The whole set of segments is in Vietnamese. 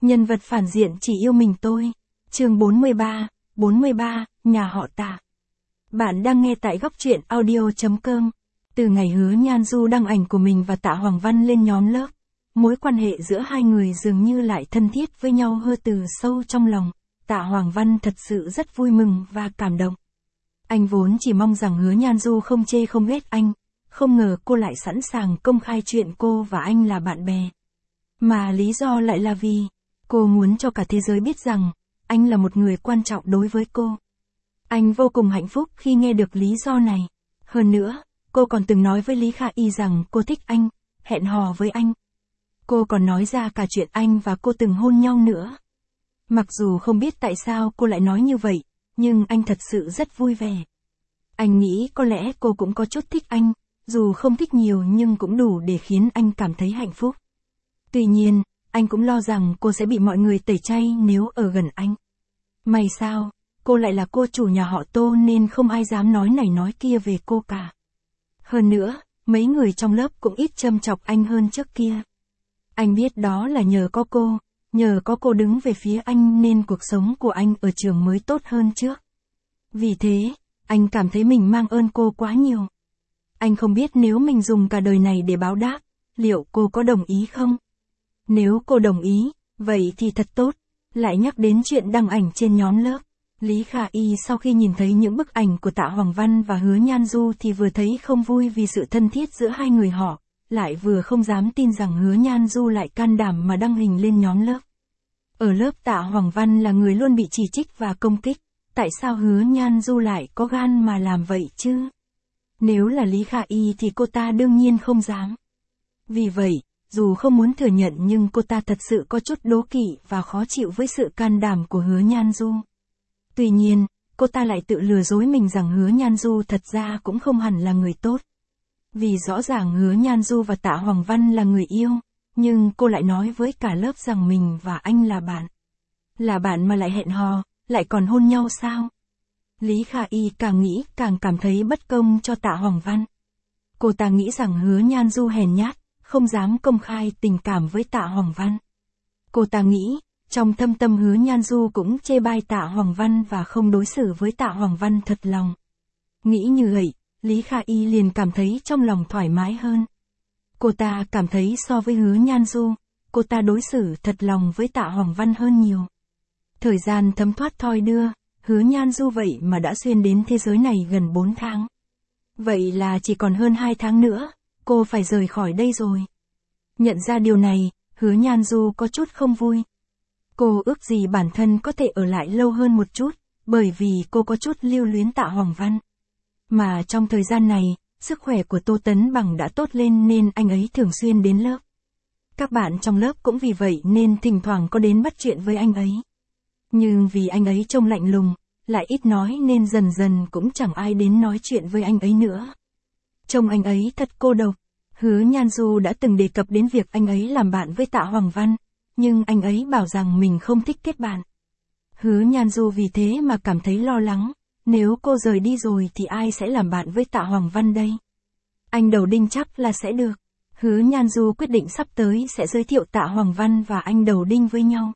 Nhân vật phản diện chỉ yêu mình tôi. Chương 43, nhà họ Tạ. Bạn đang nghe tại góc truyện audio.com. Từ ngày Hứa Nhan Du đăng ảnh của mình và Tạ Hoàng Văn lên nhóm lớp, mối quan hệ giữa hai người dường như lại thân thiết với nhau hơn từ sâu trong lòng. Tạ Hoàng Văn thật sự rất vui mừng và cảm động. Anh vốn chỉ mong rằng Hứa Nhan Du không chê không ghét anh, không ngờ cô lại sẵn sàng công khai chuyện cô và anh là bạn bè. Mà lý do lại là vì cô muốn cho cả thế giới biết rằng anh là một người quan trọng đối với cô. Anh vô cùng hạnh phúc khi nghe được lý do này. Hơn nữa, cô còn từng nói với Lý Kha Y rằng cô thích anh, hẹn hò với anh. Cô còn nói ra cả chuyện anh và cô từng hôn nhau nữa. Mặc dù không biết tại sao cô lại nói như vậy, nhưng anh thật sự rất vui vẻ. Anh nghĩ có lẽ cô cũng có chút thích anh, dù không thích nhiều nhưng cũng đủ để khiến anh cảm thấy hạnh phúc. Tuy nhiên, anh cũng lo rằng cô sẽ bị mọi người tẩy chay nếu ở gần anh. May sao, cô lại là cô chủ nhà họ Tô nên không ai dám nói này nói kia về cô cả. Hơn nữa, mấy người trong lớp cũng ít châm chọc anh hơn trước kia. Anh biết đó là nhờ có cô đứng về phía anh nên cuộc sống của anh ở trường mới tốt hơn trước. Vì thế, anh cảm thấy mình mang ơn cô quá nhiều. Anh không biết nếu mình dùng cả đời này để báo đáp, liệu cô có đồng ý không? Nếu cô đồng ý, vậy thì thật tốt. Lại nhắc đến chuyện đăng ảnh trên nhóm lớp. Lý Kha Y sau khi nhìn thấy những bức ảnh của Tạ Hoàng Văn và Hứa Nhan Du thì vừa thấy không vui vì sự thân thiết giữa hai người họ, lại vừa không dám tin rằng Hứa Nhan Du lại can đảm mà đăng hình lên nhóm lớp. Ở lớp Tạ Hoàng Văn là người luôn bị chỉ trích và công kích, tại sao Hứa Nhan Du lại có gan mà làm vậy chứ? Nếu là Lý Kha Y thì cô ta đương nhiên không dám. Vì vậy, dù không muốn thừa nhận nhưng cô ta thật sự có chút đố kỵ và khó chịu với sự can đảm của Hứa Nhan Du. Tuy nhiên, cô ta lại tự lừa dối mình rằng Hứa Nhan Du thật ra cũng không hẳn là người tốt. Vì rõ ràng Hứa Nhan Du và Tạ Hoàng Văn là người yêu, nhưng cô lại nói với cả lớp rằng mình và anh là bạn. Là bạn mà lại hẹn hò, lại còn hôn nhau sao? Lý Kha Y càng nghĩ càng cảm thấy bất công cho Tạ Hoàng Văn. Cô ta nghĩ rằng Hứa Nhan Du hèn nhát, không dám công khai tình cảm với Tạ Hoàng Văn. Cô ta nghĩ, trong thâm tâm Hứa Nhan Du cũng chê bai Tạ Hoàng Văn và không đối xử với Tạ Hoàng Văn thật lòng. Nghĩ như vậy, Lý Kha Y liền cảm thấy trong lòng thoải mái hơn. Cô ta cảm thấy so với Hứa Nhan Du, cô ta đối xử thật lòng với Tạ Hoàng Văn hơn nhiều. Thời gian thấm thoát thoi đưa, Hứa Nhan Du vậy mà đã xuyên đến thế giới này gần 4 tháng. Vậy là chỉ còn hơn 2 tháng nữa, cô phải rời khỏi đây rồi. Nhận ra điều này, Hứa Nhan Du có chút không vui. Cô ước gì bản thân có thể ở lại lâu hơn một chút, bởi vì cô có chút lưu luyến Tạ Hoàng Văn. Mà trong thời gian này, sức khỏe của Tô Tấn Bằng đã tốt lên nên anh ấy thường xuyên đến lớp. Các bạn trong lớp cũng vì vậy nên thỉnh thoảng có đến bắt chuyện với anh ấy. Nhưng vì anh ấy trông lạnh lùng, lại ít nói nên dần dần cũng chẳng ai đến nói chuyện với anh ấy nữa. Trông anh ấy thật cô độc. Hứa Nhan Du đã từng đề cập đến việc anh ấy làm bạn với Tạ Hoàng Văn, nhưng anh ấy bảo rằng mình không thích kết bạn. Hứa Nhan Du vì thế mà cảm thấy lo lắng, nếu cô rời đi rồi thì ai sẽ làm bạn với Tạ Hoàng Văn đây? Anh Đầu Đinh chắc là sẽ được. Hứa Nhan Du quyết định sắp tới sẽ giới thiệu Tạ Hoàng Văn và anh Đầu Đinh với nhau.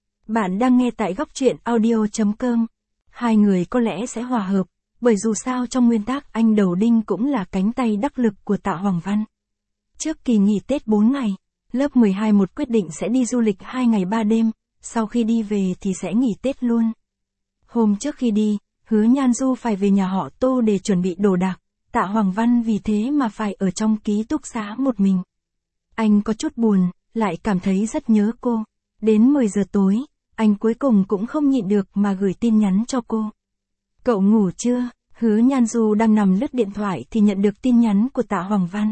Bạn đang nghe tại góc truyện audio.com. Hai người có lẽ sẽ hòa hợp, bởi dù sao trong nguyên tắc anh Đầu Đinh cũng là cánh tay đắc lực của Tạ Hoàng Văn. Trước kỳ nghỉ Tết 4 ngày, lớp 12 một quyết định sẽ đi du lịch 2 ngày 3 đêm, sau khi đi về thì sẽ nghỉ Tết luôn. Hôm trước khi đi, Hứa Nhan Du phải về nhà họ Tô để chuẩn bị đồ đạc, Tạ Hoàng Văn vì thế mà phải ở trong ký túc xá một mình. Anh có chút buồn, lại cảm thấy rất nhớ cô. Đến 10 giờ tối, anh cuối cùng cũng không nhịn được mà gửi tin nhắn cho cô. Cậu ngủ chưa? Hứa Nhan Du đang nằm lướt điện thoại thì nhận được tin nhắn của Tạ Hoàng Văn.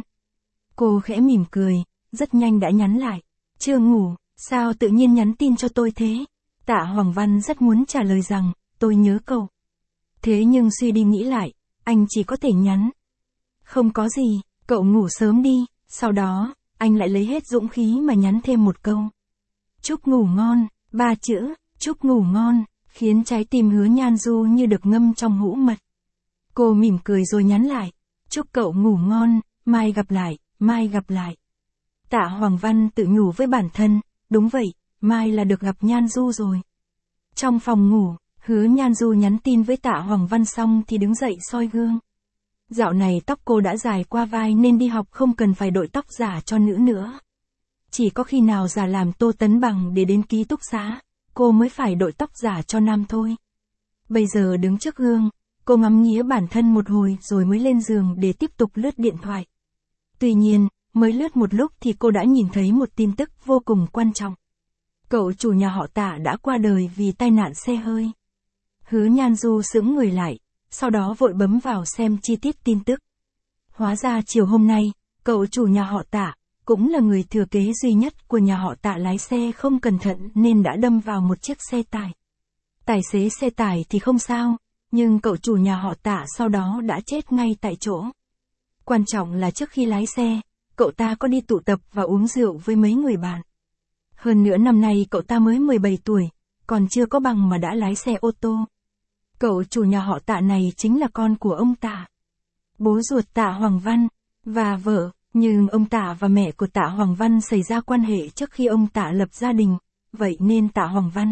Cô khẽ mỉm cười, rất nhanh đã nhắn lại. Chưa ngủ, sao tự nhiên nhắn tin cho tôi thế? Tạ Hoàng Văn rất muốn trả lời rằng, tôi nhớ cậu. Thế nhưng suy đi nghĩ lại, anh chỉ có thể nhắn. Không có gì, cậu ngủ sớm đi. Sau đó, anh lại lấy hết dũng khí mà nhắn thêm một câu. Chúc ngủ ngon. 3 chữ, chúc ngủ ngon, khiến trái tim Hứa Nhan Du như được ngâm trong hũ mật. Cô mỉm cười rồi nhắn lại. Chúc cậu ngủ ngon, mai gặp lại, mai gặp lại. Tạ Hoàng Văn tự nhủ với bản thân, đúng vậy, mai là được gặp Nhan Du rồi. Trong phòng ngủ, Hứa Nhan Du nhắn tin với Tạ Hoàng Văn xong thì đứng dậy soi gương. Dạo này tóc cô đã dài qua vai nên đi học không cần phải đội tóc giả cho nữ nữa. Chỉ có khi nào giả làm Tô Tấn Bằng để đến ký túc xá, cô mới phải đội tóc giả cho nam thôi. Bây giờ đứng trước gương, cô ngắm nghía bản thân một hồi rồi mới lên giường để tiếp tục lướt điện thoại. Tuy nhiên, mới lướt một lúc thì cô đã nhìn thấy một tin tức vô cùng quan trọng. Cậu chủ nhà họ Tạ đã qua đời vì tai nạn xe hơi. Hứa Nhan Du sững người lại, sau đó vội bấm vào xem chi tiết tin tức. Hóa ra chiều hôm nay, cậu chủ nhà họ Tạ, cũng là người thừa kế duy nhất của nhà họ Tạ lái xe không cẩn thận nên đã đâm vào một chiếc xe tải. Tài xế xe tải thì không sao, nhưng cậu chủ nhà họ Tạ sau đó đã chết ngay tại chỗ. Quan trọng là trước khi lái xe, cậu ta có đi tụ tập và uống rượu với mấy người bạn. Hơn nữa năm nay cậu ta mới 17 tuổi, còn chưa có bằng mà đã lái xe ô tô. Cậu chủ nhà họ Tạ này chính là con của ông Tạ, bố ruột Tạ Hoàng Văn, và vợ, nhưng ông Tạ và mẹ của Tạ Hoàng Văn xảy ra quan hệ trước khi ông Tạ lập gia đình, vậy nên Tạ Hoàng Văn,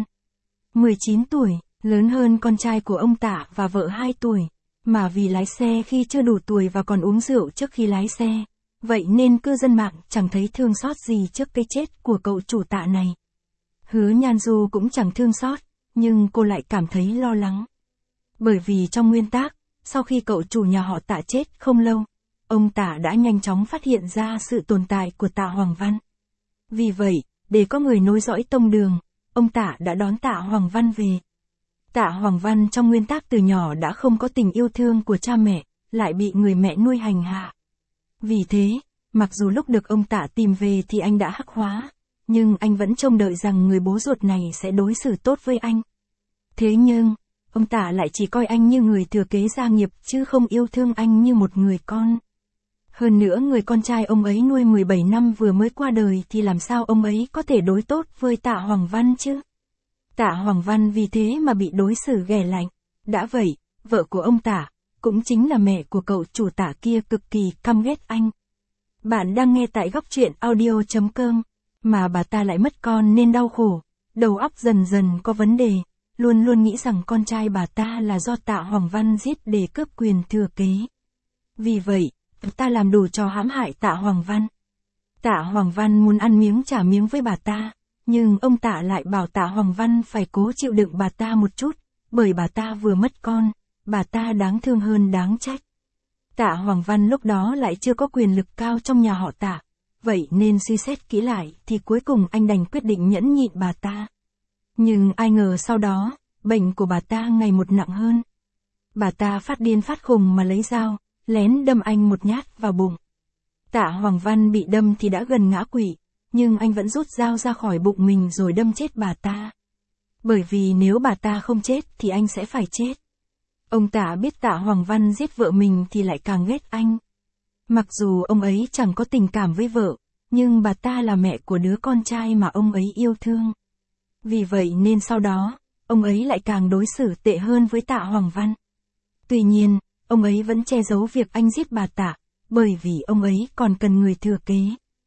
19 tuổi, lớn hơn con trai của ông Tạ và vợ 2 tuổi, mà vì lái xe khi chưa đủ tuổi và còn uống rượu trước khi lái xe, vậy nên cư dân mạng chẳng thấy thương xót gì trước cái chết của cậu chủ Tạ này. Hứa Nhan Du cũng chẳng thương xót, nhưng cô lại cảm thấy lo lắng. Bởi vì trong nguyên tắc, sau khi cậu chủ nhà họ Tạ chết không lâu, ông Tạ đã nhanh chóng phát hiện ra sự tồn tại của Tạ Hoàng Văn. Vì vậy, để có người nối dõi tông đường, ông Tạ đã đón Tạ Hoàng Văn về. Tạ Hoàng Văn trong nguyên tắc từ nhỏ đã không có tình yêu thương của cha mẹ, lại bị người mẹ nuôi hành hạ. Vì thế, mặc dù lúc được ông Tạ tìm về thì anh đã hắc hóa, nhưng anh vẫn trông đợi rằng người bố ruột này sẽ đối xử tốt với anh. Thế nhưng, ông Tạ lại chỉ coi anh như người thừa kế gia nghiệp chứ không yêu thương anh như một người con. Hơn nữa người con trai ông ấy nuôi 17 năm vừa mới qua đời thì làm sao ông ấy có thể đối tốt với Tạ Hoàng Văn chứ? Tạ Hoàng Văn vì thế mà bị đối xử ghẻ lạnh. Đã vậy, vợ của ông Tạ, cũng chính là mẹ của cậu chủ Tạ kia cực kỳ căm ghét anh. Bạn đang nghe tại góc truyện audio.com, mà bà ta lại mất con nên đau khổ, đầu óc dần dần có vấn đề, luôn luôn nghĩ rằng con trai bà ta là do Tạ Hoàng Văn giết để cướp quyền thừa kế. Vì vậy, bà ta làm đủ trò hãm hại Tạ Hoàng Văn. Tạ Hoàng Văn muốn ăn miếng trả miếng với bà ta, nhưng ông Tạ lại bảo Tạ Hoàng Văn phải cố chịu đựng bà ta một chút, bởi bà ta vừa mất con, bà ta đáng thương hơn đáng trách. Tạ Hoàng Văn lúc đó lại chưa có quyền lực cao trong nhà họ Tạ, vậy nên suy xét kỹ lại thì cuối cùng anh đành quyết định nhẫn nhịn bà ta. Nhưng ai ngờ sau đó, bệnh của bà ta ngày một nặng hơn. Bà ta phát điên phát khùng mà lấy dao, lén đâm anh một nhát vào bụng. Tạ Hoàng Văn bị đâm thì đã gần ngã quỵ, nhưng anh vẫn rút dao ra khỏi bụng mình rồi đâm chết bà ta. Bởi vì nếu bà ta không chết thì anh sẽ phải chết. Ông Tạ biết Tạ Hoàng Văn giết vợ mình thì lại càng ghét anh. Mặc dù ông ấy chẳng có tình cảm với vợ, nhưng bà ta là mẹ của đứa con trai mà ông ấy yêu thương. Vì vậy nên sau đó, ông ấy lại càng đối xử tệ hơn với Tạ Hoàng Văn. Tuy nhiên, ông ấy vẫn che giấu việc anh giết bà Tạ, bởi vì ông ấy còn cần người thừa kế.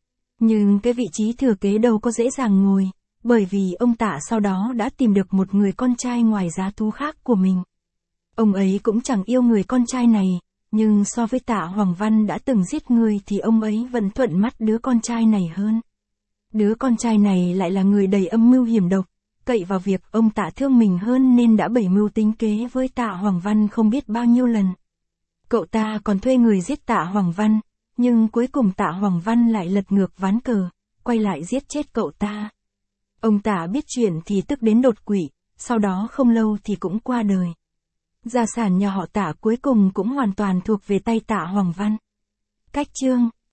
Nhưng cái vị trí thừa kế đâu có dễ dàng ngồi, bởi vì ông Tạ sau đó đã tìm được một người con trai ngoài giá thú khác của mình. Ông ấy cũng chẳng yêu người con trai này, nhưng so với Tạ Hoàng Văn đã từng giết người thì ông ấy vẫn thuận mắt đứa con trai này hơn. Đứa con trai này lại là người đầy âm mưu hiểm độc, cậy vào việc ông Tạ thương mình hơn nên đã bày mưu tính kế với Tạ Hoàng Văn không biết bao nhiêu lần. Cậu ta còn thuê người giết Tạ Hoàng Văn, nhưng cuối cùng Tạ Hoàng Văn lại lật ngược ván cờ, quay lại giết chết cậu ta. Ông Tạ biết chuyện thì tức đến đột quỵ, sau đó không lâu thì cũng qua đời. Gia sản nhà họ Tạ cuối cùng cũng hoàn toàn thuộc về tay Tạ Hoàng Văn. Cách chương